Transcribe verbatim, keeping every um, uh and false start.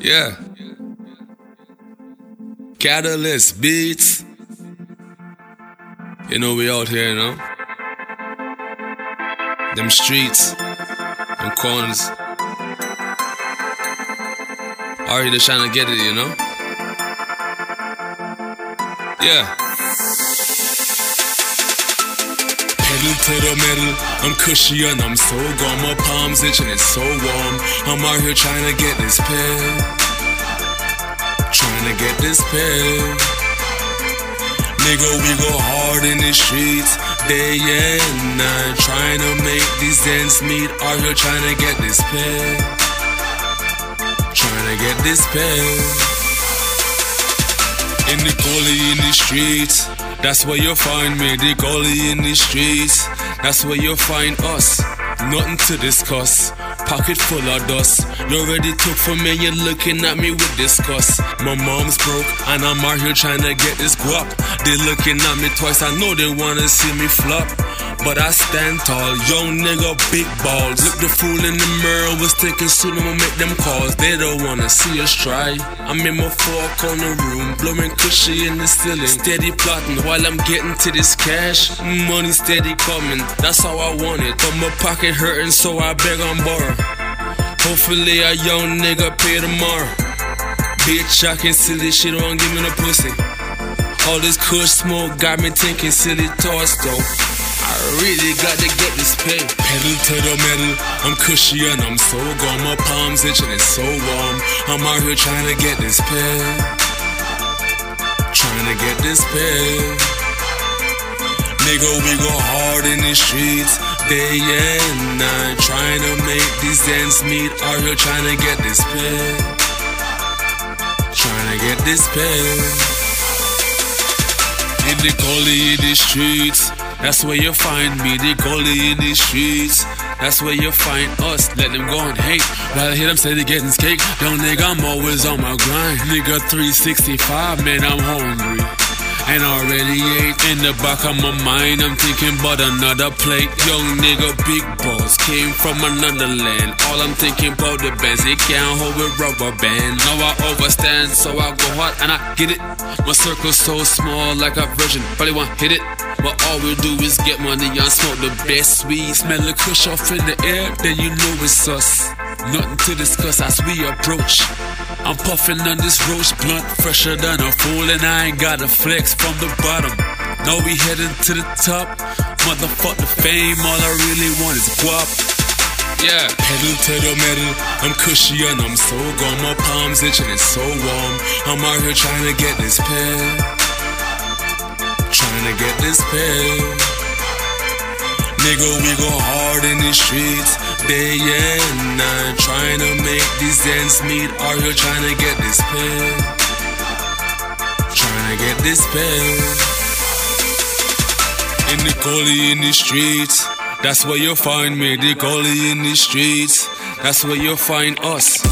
Yeah. Catalyst Beats. You know we out here, you know. Them streets, them corners. Are you just trying to get it, you know? Yeah. Pedal to the metal, I'm cushy and I'm so gone. My palms itching, it's so warm. I'm out here trying to get this pill. Trying to get this pill. Nigga, we go hard in the streets, day and night, trying to make these ends meet. Out here trying to get this pill. Trying to get this pill. In the gully, in the streets, that's where you'll find me. The gully in the streets, that's where you'll find us. Nothing to discuss, pocket full of dust. You already took from me, you're looking at me with disgust. My mom's broke, and I'm out here trying to get this guap. They looking at me twice, I know they wanna see me flop. But I stand tall, young nigga, big balls. Look the fool in the mirror, was thinking soon I'ma make them calls. They don't wanna see us try. I'm in my four corner room, blowing cushy in the ceiling, steady plotting while I'm getting to this cash. Money steady coming, that's how I want it. But my pocket hurting, so I beg on borrow. Hopefully a young nigga pay tomorrow. Bitch, I can silly shit, don't give me no pussy. All this kush smoke got me thinking silly thoughts though. I really got to get this pay. Pedal to the metal, I'm cushy and I'm so gone. My palms itching, it's so warm. I'm out here trying to get this pill. Trying to get this pill. Nigga, we go hard in the streets, day and night, trying to make these ends meet. Out here trying to get this pill. Trying to get this pill. In the gully, in the streets, that's where you find me. The gully in the streets, that's where you find us. Let them go and hate, while I hear them say they getting cake. Young nigga, I'm always on my grind. Nigga, three sixty-five, man, I'm hungry. And already ate. In the back of my mind, I'm thinking about another plate. Young nigga, big boss, came from another land. All I'm thinking about the bands, they can't hold with rubber band. Now I overstand, so I go hard and I get it. My circle's so small, like a virgin, probably won't hit it. But all we do is get money and smoke the best weed. Smell the kush off in the air, then you know it's us. Nothing to discuss as we approach. I'm puffing on this roach blunt, fresher than a fool, and I ain't got a flex from the bottom. Now we heading to the top. Motherfuck the fame, all I really want is guap. Yeah. Pedal to the metal, I'm cushy and I'm so gone. My palms itching, it's so warm. I'm out here trying to get this pill. Trying to get this pill. Nigga, we go hard in the streets, day and night, trying to make these ends meet. Out here trying to get this pill. Trying to get this pill. In the gully in the streets, that's where you'll find me. The gully in the streets, that's where you'll find us.